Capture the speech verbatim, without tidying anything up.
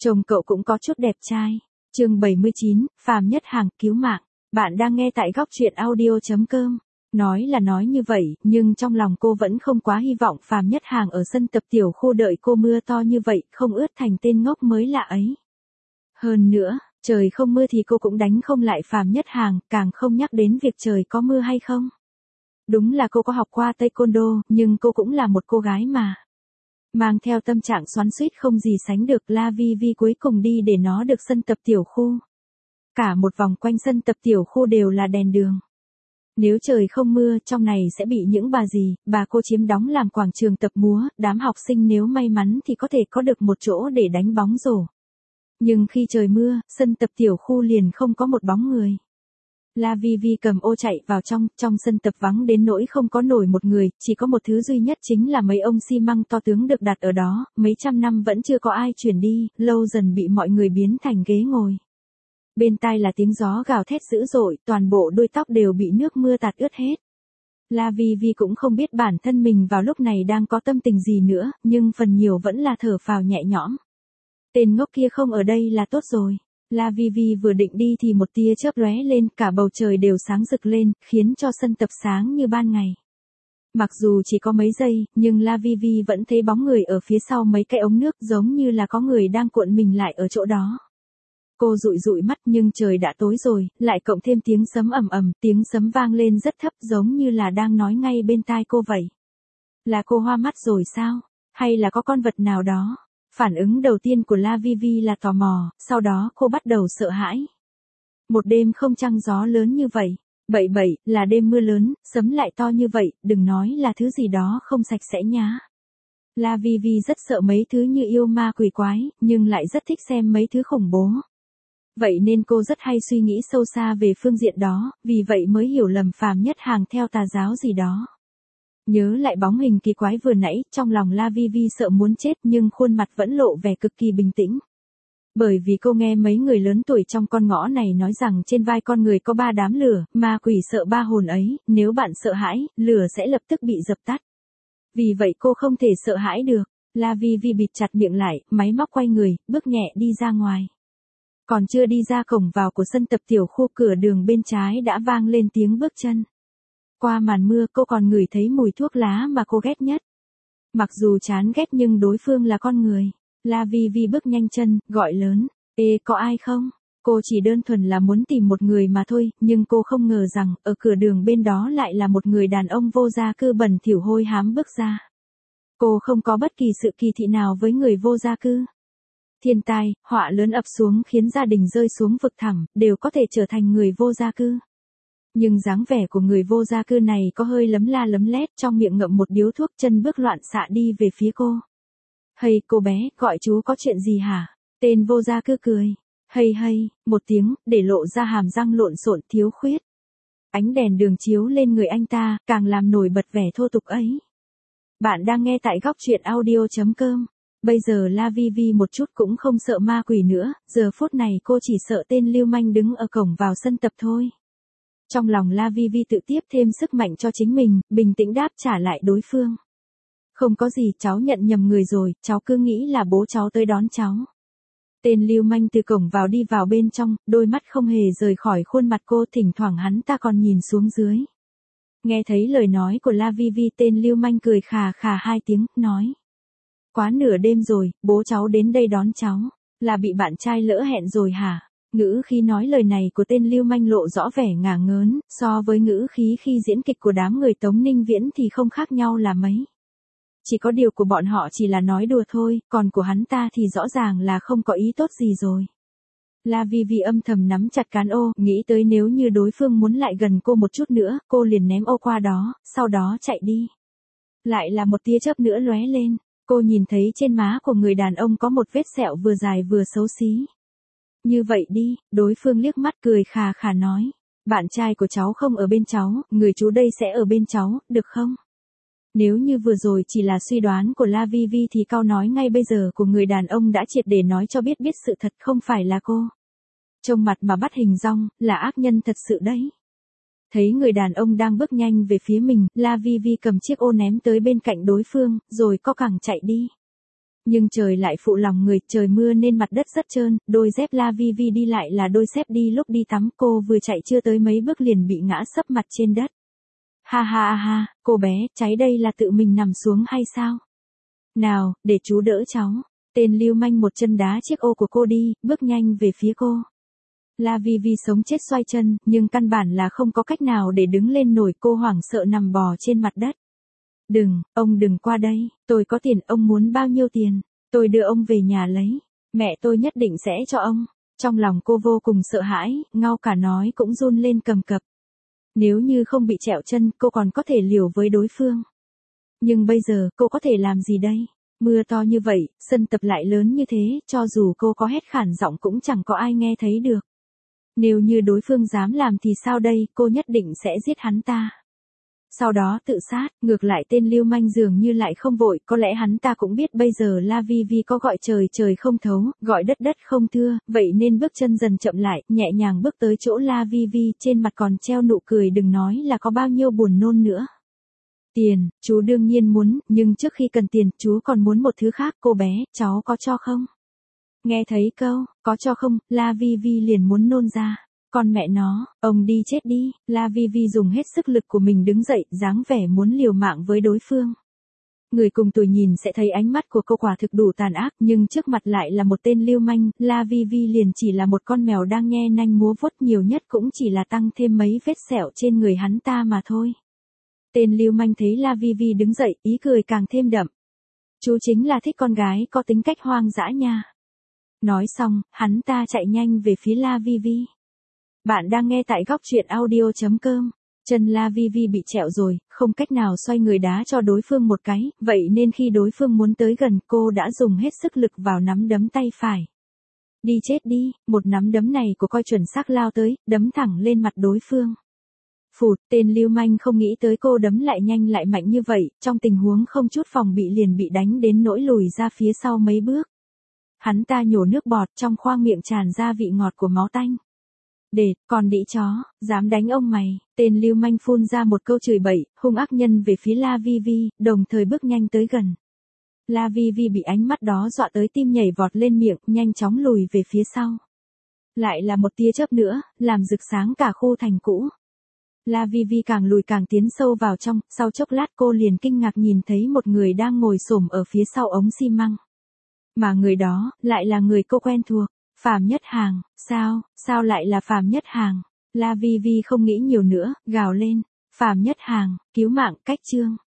Chồng cậu cũng có chút đẹp trai. Chương bảy mươi chín, Phàm Nhất Hàng cứu mạng. Bạn đang nghe tại góc truyện audio chấm com. Nói là nói như vậy, nhưng trong lòng cô vẫn không quá hy vọng Phàm Nhất Hàng ở sân tập tiểu khu đợi cô mưa to như vậy, không ướt thành tên ngốc mới lạ ấy. Hơn nữa, trời không mưa thì cô cũng đánh không lại Phàm Nhất Hàng, càng không nhắc đến việc trời có mưa hay không. Đúng là cô có học qua taekwondo, nhưng cô cũng là một cô gái mà. Mang theo tâm trạng xoắn xuýt không gì sánh được, La Vi Vi cuối cùng đi để nó được sân tập tiểu khu. Cả một vòng quanh sân tập tiểu khu đều là đèn đường. Nếu trời không mưa, trong này sẽ bị những bà gì, bà cô chiếm đóng làm quảng trường tập múa, đám học sinh nếu may mắn thì có thể có được một chỗ để đánh bóng rổ. Nhưng khi trời mưa, sân tập tiểu khu liền không có một bóng người. La Vi Vi cầm ô chạy vào trong, trong sân tập vắng đến nỗi không có nổi một người, chỉ có một thứ duy nhất chính là mấy ông xi măng to tướng được đặt ở đó, mấy trăm năm vẫn chưa có ai chuyển đi, lâu dần bị mọi người biến thành ghế ngồi. Bên tai là tiếng gió gào thét dữ dội, toàn bộ đuôi tóc đều bị nước mưa tạt ướt hết. La Vi Vi cũng không biết bản thân mình vào lúc này đang có tâm tình gì nữa, nhưng phần nhiều vẫn là thở phào nhẹ nhõm. Tên ngốc kia không ở đây là tốt rồi. La Vi Vi vừa định đi thì một tia chớp lóe lên, cả bầu trời đều sáng rực lên, khiến cho sân tập sáng như ban ngày. Mặc dù chỉ có mấy giây, nhưng La Vi Vi vẫn thấy bóng người ở phía sau mấy cái ống nước, giống như là có người đang cuộn mình lại ở chỗ đó. Cô dụi dụi mắt, nhưng trời đã tối rồi, lại cộng thêm tiếng sấm ầm ầm, tiếng sấm vang lên rất thấp, giống như là đang nói ngay bên tai cô vậy. Là cô hoa mắt rồi sao? Hay là có con vật nào đó? Phản ứng đầu tiên của La Vi Vi là tò mò, sau đó cô bắt đầu sợ hãi. Một đêm không trăng gió lớn như vậy, bậy bậy, là đêm mưa lớn, sấm lại to như vậy, đừng nói là thứ gì đó không sạch sẽ nhá. La Vi Vi rất sợ mấy thứ như yêu ma quỷ quái, nhưng lại rất thích xem mấy thứ khủng bố. Vậy nên cô rất hay suy nghĩ sâu xa về phương diện đó, vì vậy mới hiểu lầm Phàm Nhất Hàng theo tà giáo gì đó. Nhớ lại bóng hình kỳ quái vừa nãy, trong lòng La Vi Vi sợ muốn chết nhưng khuôn mặt vẫn lộ vẻ cực kỳ bình tĩnh. Bởi vì cô nghe mấy người lớn tuổi trong con ngõ này nói rằng trên vai con người có ba đám lửa, ma quỷ sợ ba hồn ấy, nếu bạn sợ hãi, lửa sẽ lập tức bị dập tắt. Vì vậy cô không thể sợ hãi được. La Vi Vi bịt chặt miệng lại, máy móc quay người, bước nhẹ đi ra ngoài. Còn chưa đi ra cổng vào của sân tập tiểu khu, cửa đường bên trái đã vang lên tiếng bước chân. Qua màn mưa cô còn ngửi thấy mùi thuốc lá mà cô ghét nhất. Mặc dù chán ghét nhưng đối phương là con người. La Vi Vi bước nhanh chân, gọi lớn, ê có ai không? Cô chỉ đơn thuần là muốn tìm một người mà thôi, nhưng cô không ngờ rằng, ở cửa đường bên đó lại là một người đàn ông vô gia cư bẩn thỉu hôi hám bước ra. Cô không có bất kỳ sự kỳ thị nào với người vô gia cư. Thiên tai, họa lớn ập xuống khiến gia đình rơi xuống vực thẳm, đều có thể trở thành người vô gia cư. Nhưng dáng vẻ của người vô gia cư này có hơi lấm la lấm lét, trong miệng ngậm một điếu thuốc, chân bước loạn xạ đi về phía cô. Hay cô bé, gọi chú có chuyện gì hả? Tên vô gia cư cười. Hay hay, một tiếng, để lộ ra hàm răng lộn xộn thiếu khuyết. Ánh đèn đường chiếu lên người anh ta, càng làm nổi bật vẻ thô tục ấy. Bạn đang nghe tại góc truyện audio chấm com. Bây giờ La Vi Vi một chút cũng không sợ ma quỷ nữa, giờ phút này cô chỉ sợ tên lưu manh đứng ở cổng vào sân tập thôi. Trong lòng La Vi Vi tự tiếp thêm sức mạnh cho chính mình, bình tĩnh đáp trả lại đối phương. Không có gì, cháu nhận nhầm người rồi, cháu cứ nghĩ là bố cháu tới đón cháu. Tên lưu manh từ cổng vào đi vào bên trong, đôi mắt không hề rời khỏi khuôn mặt cô, thỉnh thoảng hắn ta còn nhìn xuống dưới. Nghe thấy lời nói của La Vi Vi, tên lưu manh cười khà khà hai tiếng, nói. Quá nửa đêm rồi, bố cháu đến đây đón cháu, là bị bạn trai lỡ hẹn rồi hả? Ngữ khí nói lời này của tên lưu manh lộ rõ vẻ ngả ngớn, so với ngữ khí khi diễn kịch của đám người Tống Ninh Viễn thì không khác nhau là mấy. Chỉ có điều của bọn họ chỉ là nói đùa thôi, còn của hắn ta thì rõ ràng là không có ý tốt gì rồi. La Vi Vi âm thầm nắm chặt cán ô, nghĩ tới nếu như đối phương muốn lại gần cô một chút nữa, cô liền ném ô qua đó, sau đó chạy đi. Lại là một tia chớp nữa lóe lên, cô nhìn thấy trên má của người đàn ông có một vết sẹo vừa dài vừa xấu xí. Như vậy đi, đối phương liếc mắt cười khà khà nói. Bạn trai của cháu không ở bên cháu, người chú đây sẽ ở bên cháu, được không? Nếu như vừa rồi chỉ là suy đoán của La Vi Vi thì câu nói ngay bây giờ của người đàn ông đã triệt để nói cho biết biết sự thật không phải là cô. Trông mặt mà bắt hình dong, là ác nhân thật sự đấy. Thấy người đàn ông đang bước nhanh về phía mình, La Vi Vi cầm chiếc ô ném tới bên cạnh đối phương, rồi co cẳng chạy đi. Nhưng trời lại phụ lòng người, trời mưa nên mặt đất rất trơn, đôi dép La Vi Vi đi lại là đôi dép đi lúc đi tắm, cô vừa chạy chưa tới mấy bước liền bị ngã sấp mặt trên đất. Ha ha ha, cô bé, cháy đây là tự mình nằm xuống hay sao? Nào, để chú đỡ cháu. Tên lưu manh một chân đá chiếc ô của cô đi, bước nhanh về phía cô. La Vi Vi sống chết xoay chân, nhưng căn bản là không có cách nào để đứng lên nổi, cô hoảng sợ nằm bò trên mặt đất. Đừng, ông đừng qua đây, tôi có tiền, ông muốn bao nhiêu tiền, tôi đưa ông về nhà lấy, mẹ tôi nhất định sẽ cho ông. Trong lòng cô vô cùng sợ hãi, ngao cả nói cũng run lên cầm cập. Nếu như không bị trẹo chân, cô còn có thể liều với đối phương. Nhưng bây giờ, cô có thể làm gì đây? Mưa to như vậy, sân tập lại lớn như thế, cho dù cô có hét khản giọng cũng chẳng có ai nghe thấy được. Nếu như đối phương dám làm thì sao đây, cô nhất định sẽ giết hắn ta. Sau đó tự sát, ngược lại tên lưu manh dường như lại không vội, có lẽ hắn ta cũng biết bây giờ La Vi Vi có gọi trời trời không thấu, gọi đất đất không thưa, vậy nên bước chân dần chậm lại, nhẹ nhàng bước tới chỗ La Vi Vi, trên mặt còn treo nụ cười, đừng nói là có bao nhiêu buồn nôn nữa. Tiền, chú đương nhiên muốn, nhưng trước khi cần tiền, chú còn muốn một thứ khác, cô bé, cháu có cho không? Nghe thấy câu, có cho không, La Vi Vi liền muốn nôn ra. Con mẹ nó, ông đi chết đi, La Vi Vi dùng hết sức lực của mình đứng dậy, dáng vẻ muốn liều mạng với đối phương. Người cùng tuổi nhìn sẽ thấy ánh mắt của cô quả thực đủ tàn ác, nhưng trước mặt lại là một tên lưu manh, La Vi Vi liền chỉ là một con mèo đang nhe nanh múa vuốt, nhiều nhất cũng chỉ là tăng thêm mấy vết sẹo trên người hắn ta mà thôi. Tên lưu manh thấy La Vi Vi đứng dậy, ý cười càng thêm đậm. Chú chính là thích con gái có tính cách hoang dã nha. Nói xong, hắn ta chạy nhanh về phía La Vi Vi. Bạn đang nghe tại góc truyện audio chấm com. Chân La Vi Vi bị trẹo rồi, không cách nào xoay người đá cho đối phương một cái, vậy nên khi đối phương muốn tới gần, cô đã dùng hết sức lực vào nắm đấm tay phải. Đi chết đi, một nắm đấm này của coi chuẩn xác lao tới, đấm thẳng lên mặt đối phương. Phụt, tên lưu manh không nghĩ tới cô đấm lại nhanh lại mạnh như vậy, trong tình huống không chút phòng bị liền bị đánh đến nỗi lùi ra phía sau mấy bước. Hắn ta nhổ nước bọt, trong khoang miệng tràn ra vị ngọt của máu tanh. Để, còn đĩ chó, dám đánh ông mày, tên lưu manh phun ra một câu chửi bậy, hung ác nhân về phía La Vi Vi, đồng thời bước nhanh tới gần. La Vi Vi bị ánh mắt đó dọa tới tim nhảy vọt lên miệng, nhanh chóng lùi về phía sau. Lại là một tia chớp nữa, làm rực sáng cả khu thành cũ. La Vi Vi càng lùi càng tiến sâu vào trong, sau chốc lát cô liền kinh ngạc nhìn thấy một người đang ngồi xổm ở phía sau ống xi măng. Mà người đó, lại là người cô quen thuộc. Phạm Nhất Hàng, sao, sao lại là Phạm Nhất Hàng? La Vi Vi không nghĩ nhiều nữa, gào lên. Phạm Nhất Hàng, cứu mạng, cách chương.